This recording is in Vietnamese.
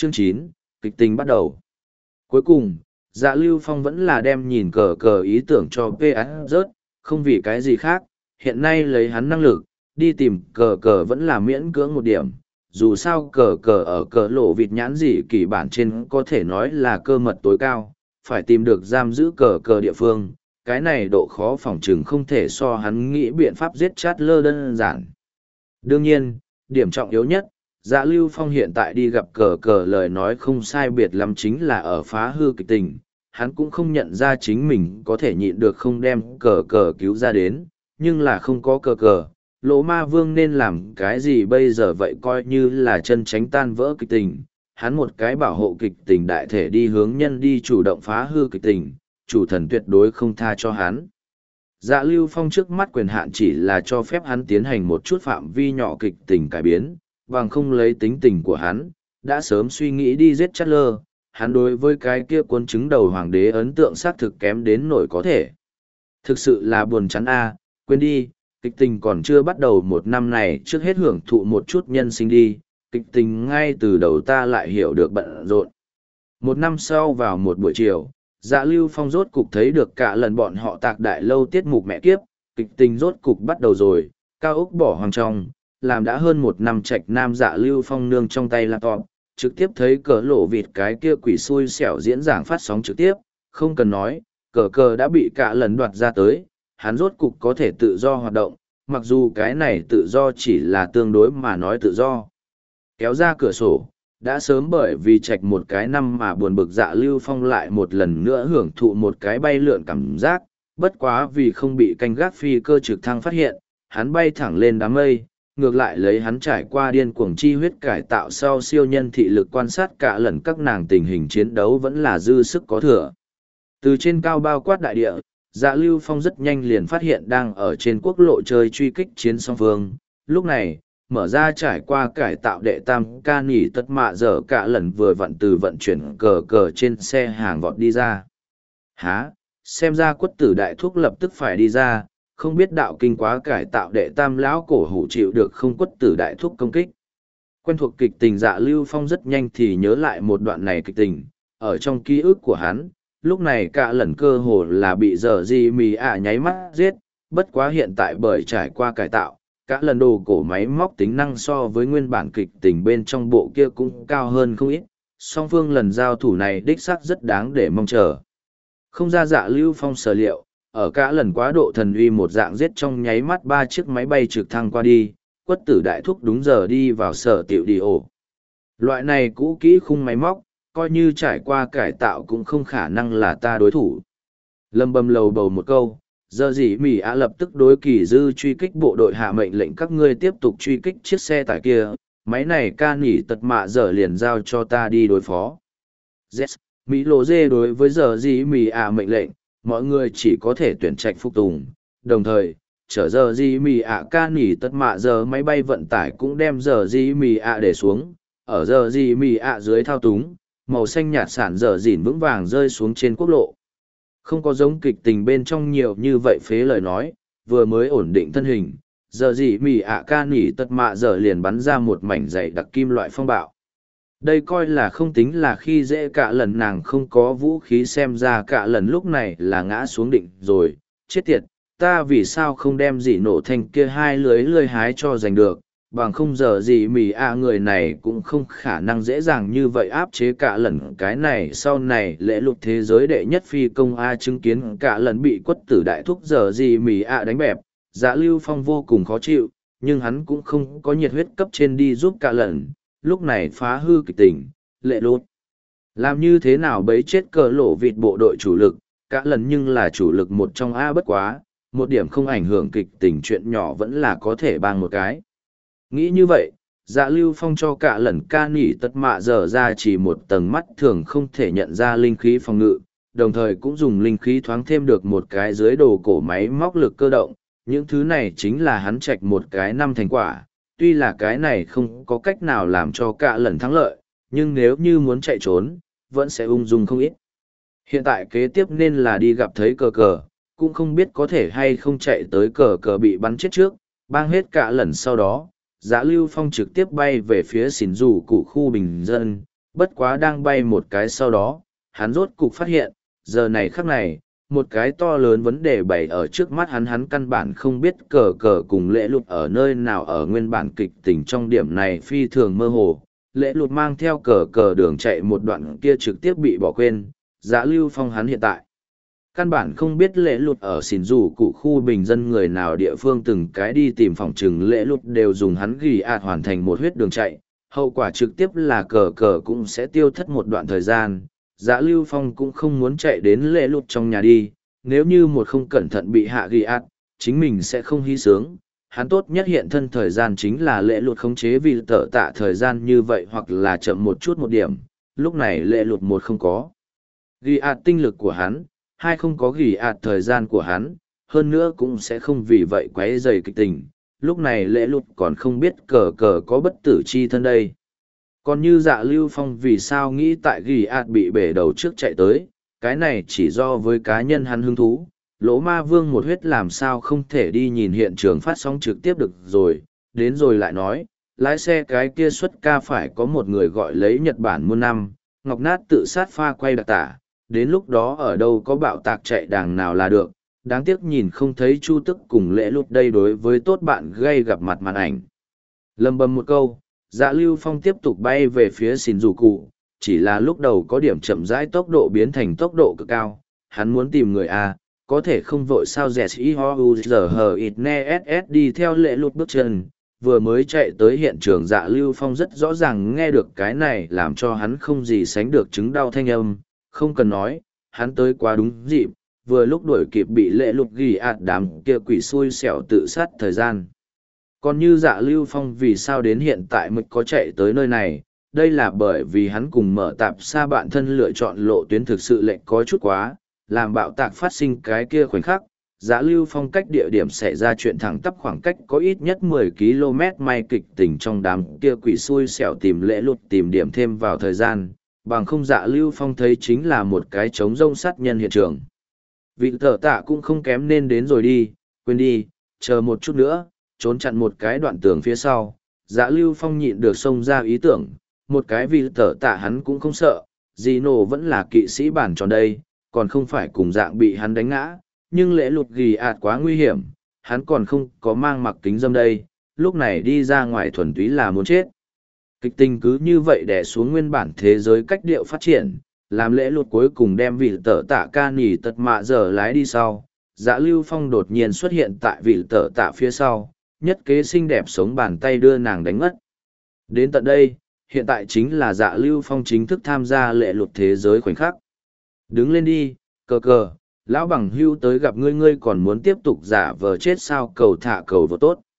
Chương 9, kịch tình bắt đầu. Cuối cùng, Dạ Lưu Phong vẫn là đem nhìn cờ cờ ý tưởng cho PS rớt, không vì cái gì khác, hiện nay lấy hắn năng lực, đi tìm cờ cờ vẫn là miễn cưỡng một điểm. Dù sao cờ cờ ở cờ lộ vịt nhãn gì kỳ bản trên có thể nói là cơ mật tối cao, phải tìm được giam giữ cờ cờ địa phương, cái này độ khó phỏng chừng không thể so hắn nghĩ biện pháp giết Chatler đơn giản. Đương nhiên, điểm trọng yếu nhất, Dạ Lưu Phong hiện tại đi gặp cờ cờ lời nói không sai biệt lắm chính là ở phá hư kịch tình, hắn cũng không nhận ra chính mình có thể nhịn được không đem cờ cờ cứu ra đến, nhưng là không có cờ cờ, Lỗ Ma Vương nên làm cái gì bây giờ vậy coi như là chân tránh tan vỡ kịch tình, hắn một cái bảo hộ kịch tình đại thể đi hướng nhân đi chủ động phá hư kịch tình, chủ thần tuyệt đối không tha cho hắn. Dạ Lưu Phong trước mắt quyền hạn chỉ là cho phép hắn tiến hành một chút phạm vi nhỏ kịch tình cải biến, bằng không lấy tính tình của hắn, đã sớm suy nghĩ đi giết Chatler, hắn đối với cái kia cuốn chứng đầu hoàng đế ấn tượng xác thực kém đến nổi có thể. Thực sự là buồn chán a, quên đi, kịch tình còn chưa bắt đầu một năm này trước hết hưởng thụ một chút nhân sinh đi, kịch tình ngay từ đầu ta lại hiểu được bận rộn. Một năm sau vào một buổi chiều, Dạ Lưu Phong rốt cục thấy được cả lần bọn họ tạc đại lâu tiết mục mẹ kiếp, kịch tình rốt cục bắt đầu rồi, cao ốc bỏ hoang trong, làm đã hơn một năm trạch nam Dạ Lưu Phong nương trong tay laptop, trực tiếp thấy cờ lộ vịt cái kia quỷ xui xẻo diễn giảng phát sóng trực tiếp, không cần nói, cờ cờ đã bị cả lần đoạt ra tới, hắn rốt cục có thể tự do hoạt động, mặc dù cái này tự do chỉ là tương đối mà nói tự do. Kéo ra cửa sổ, đã sớm bởi vì trạch một cái năm mà buồn bực Dạ Lưu Phong lại một lần nữa hưởng thụ một cái bay lượn cảm giác, bất quá vì không bị canh gác phi cơ trực thăng phát hiện, hắn bay thẳng lên đám mây, ngược lại lấy hắn trải qua điên cuồng chi huyết cải tạo sau siêu nhân thị lực quan sát cả lần các nàng tình hình chiến đấu vẫn là dư sức có thừa. Từ trên cao bao quát đại địa, Dạ Lưu Phong rất nhanh liền phát hiện đang ở trên quốc lộ chơi truy kích chiến song phương. Lúc này, mở ra trải qua cải tạo đệ tam ca nỉ tất mạ dở cả lần vừa vặn từ vận chuyển cờ cờ trên xe hàng vọt đi ra. Hả? Xem ra quất tử đại thúc lập tức phải đi ra, không biết đạo kinh quá cải tạo đệ tam lão cổ hủ chịu được không quất tử đại thúc công kích. Quen thuộc kịch tình Dạ Lưu Phong rất nhanh thì nhớ lại một đoạn này kịch tình, ở trong ký ức của hắn, lúc này cả lần cơ hồ là bị dở gì mì nháy mắt giết, bất quá hiện tại bởi trải qua cải tạo, cả lần đồ cổ máy móc tính năng so với nguyên bản kịch tình bên trong bộ kia cũng cao hơn không ít, song phương lần giao thủ này đích xác rất đáng để mong chờ. Không ra Dạ Lưu Phong sở liệu, ở cả lần quá độ thần uy một dạng giết trong nháy mắt 3 chiếc máy bay trực thăng qua đi, quất tử đại thúc đúng giờ đi vào sở tiểu đi ổ. Loại này cũ kỹ khung máy móc, coi như trải qua cải tạo cũng không khả năng là ta đối thủ. Lâm bầm lầu bầu một câu, giờ gì Mỹ Á lập tức đối kỳ dư truy kích bộ đội hạ mệnh lệnh các ngươi tiếp tục truy kích chiếc xe tải kia, máy này ca nỉ tật mạ giờ liền giao cho ta đi đối phó. Yes, Mỹ Lô Dê đối với giờ gì Mỹ Á mệnh lệnh, mọi người chỉ có thể tuyển trạch phục tùng, đồng thời, chở giờ gì Mỹ Á ca nỉ tật mạ giờ máy bay vận tải cũng đem giờ gì Mỹ Á để xuống, ở giờ gì Mỹ Á dưới thao túng, màu xanh nhạt sản dở dỉn vững vàng rơi xuống trên quốc lộ. Không có giống kịch tình bên trong nhiều như vậy phế lời nói, vừa mới ổn định thân hình, giờ gì mì ca nỉ tật mạ giờ liền bắn ra một mảnh dày đặc kim loại phong bạo. Đây coi là không tính là khi dễ cả lần nàng không có vũ khí xem ra cả lần lúc này là ngã xuống định rồi, chết tiệt, ta vì sao không đem gì nổ thành kia hai lưới hái cho giành được, bằng không giờ gì mì người này cũng không khả năng dễ dàng như vậy áp chế cả lần cái này sau này lễ lục thế giới đệ nhất phi công chứng kiến cả lần bị quất tử đại thúc giờ gì mì đánh bẹp, Dạ Lưu Phong vô cùng khó chịu, nhưng hắn cũng không có nhiệt huyết cấp trên đi giúp cả lần, lúc này phá hư kịch tình, lệ lốt. Làm như thế nào bấy chết cờ lộ vịt bộ đội chủ lực, cả lần nhưng là chủ lực một trong bất quá, một điểm không ảnh hưởng kịch tình chuyện nhỏ vẫn là có thể bang một cái. Nghĩ như vậy, Dạ Lưu Phong cho cả lần ca nỉ tật mạ dở ra chỉ một tầng mắt thường không thể nhận ra linh khí phòng ngự, đồng thời cũng dùng linh khí thoáng thêm được một cái dưới đồ cổ máy móc lực cơ động, những thứ này chính là hắn trạch một cái năm thành quả, tuy là cái này không có cách nào làm cho cả lần thắng lợi, nhưng nếu như muốn chạy trốn, vẫn sẽ ung dung không ít. Hiện tại kế tiếp nên là đi gặp thấy cờ cờ, cũng không biết có thể hay không chạy tới cờ cờ bị bắn chết trước, bang hết cả lần sau đó. Dạ Lưu Phong trực tiếp bay về phía xỉn rủ cụ khu bình dân, Bất quá đang bay một cái sau đó, hắn rốt cục phát hiện, giờ này khắc này, một cái to lớn vấn đề bày ở trước mắt hắn căn bản không biết cờ cờ cùng lễ lụt ở nơi nào ở nguyên bản kịch tình trong điểm này phi thường mơ hồ. Lễ lụt mang theo cờ cờ đường chạy một đoạn kia trực tiếp bị bỏ quên, Dạ Lưu Phong hắn hiện tại. Căn bản không biết lễ lụt ở xỉn rủ cụ khu bình dân người nào địa phương từng cái đi tìm phòng trừng lễ lụt đều dùng hắn ghi hoàn thành một huyết đường chạy, hậu quả trực tiếp là cờ cờ cũng sẽ tiêu thất một đoạn thời gian. Dạ Lưu Phong cũng không muốn chạy đến lễ lụt trong nhà đi, nếu như một không cẩn thận bị hạ ghi chính mình sẽ không hy sướng. Hắn tốt nhất hiện thân thời gian chính là lễ lụt khống chế vì tở tạ thời gian như vậy hoặc là chậm một chút một điểm, lúc này lễ lụt một không có. Ghi tinh lực của hắn, hai không có ghi thời gian của hắn, hơn nữa cũng sẽ không vì vậy quấy rầy kịch tình. Lúc này lễ lụt còn không biết cờ cờ có bất tử chi thân đây. Còn như Dạ Lưu Phong vì sao nghĩ tại ghi bị bể đầu trước chạy tới, cái này chỉ do với cá nhân hắn hứng thú. Lỗ Ma Vương một huyết làm sao không thể đi nhìn hiện trường phát sóng trực tiếp được rồi, đến rồi lại nói, lái xe cái kia xuất ca phải có một người gọi lấy Nhật Bản muôn năm, Ngọc Nát tự sát pha quay đặc tả, đến lúc đó ở đâu có bạo tạc chạy đàng nào là được, đáng tiếc nhìn không thấy Chu Tức cùng lễ lụt đây đối với tốt bạn gây gặp mặt màn ảnh. Lầm bầm một câu, Dạ Lưu Phong tiếp tục bay về phía xỉn rủ cụ, chỉ là lúc đầu có điểm chậm rãi tốc độ biến thành tốc độ cực cao, hắn muốn tìm người A, có thể không vội sao dẹt ý ho u giờ hờ ít ne ss đi theo lễ lụt bước chân, vừa mới chạy tới hiện trường Dạ Lưu Phong rất rõ ràng nghe được cái này làm cho hắn không gì sánh được chứng đau thanh âm, không cần nói, hắn tới quá đúng dịp, vừa lúc đuổi kịp bị lễ lụt ghi đám kia quỷ xui xẻo tự sát thời gian. Còn như Dạ Lưu Phong vì sao đến hiện tại mới có chạy tới nơi này, đây là bởi vì hắn cùng mở tạp xa bạn thân lựa chọn lộ tuyến thực sự lệnh có chút quá, làm bạo tạc phát sinh cái kia khoảnh khắc. Dạ Lưu Phong cách địa điểm xảy ra chuyện thẳng tắp khoảng cách có ít nhất 10 km may kịch tình trong đám kia quỷ xui xẻo tìm lễ lụt tìm điểm thêm vào thời gian, bằng không Dạ Lưu Phong thấy chính là một cái trống rông sát nhân hiện trường. Vị tở tạ cũng không kém nên đến rồi đi, quên đi, chờ một chút nữa, trốn chặn một cái đoạn tường phía sau. Dạ Lưu Phong nhịn được xông ra ý tưởng, một cái vị tở tạ hắn cũng không sợ, Gino vẫn là kỵ sĩ bản tròn đây, còn không phải cùng dạng bị hắn đánh ngã, nhưng lễ lụt ghi quá nguy hiểm, hắn còn không có mang mặc kính dâm đây, lúc này đi ra ngoài thuần túy là muốn chết. Kịch tình cứ như vậy đè xuống nguyên bản thế giới cách điệu phát triển, làm lễ lụt cuối cùng đem vị tở tạ ca nỉ tật mạ giờ lái đi sau. Dạ Lưu Phong đột nhiên xuất hiện tại vị tở tạ phía sau, nhất kế xinh đẹp sống bàn tay đưa nàng đánh mất. Đến tận đây, hiện tại chính là Dạ Lưu Phong chính thức tham gia lễ lụt thế giới khoảnh khắc. Đứng lên đi, cờ cờ, lão bằng hưu tới gặp ngươi, ngươi còn muốn tiếp tục giả vờ chết sao, cầu thả cầu vô tốt.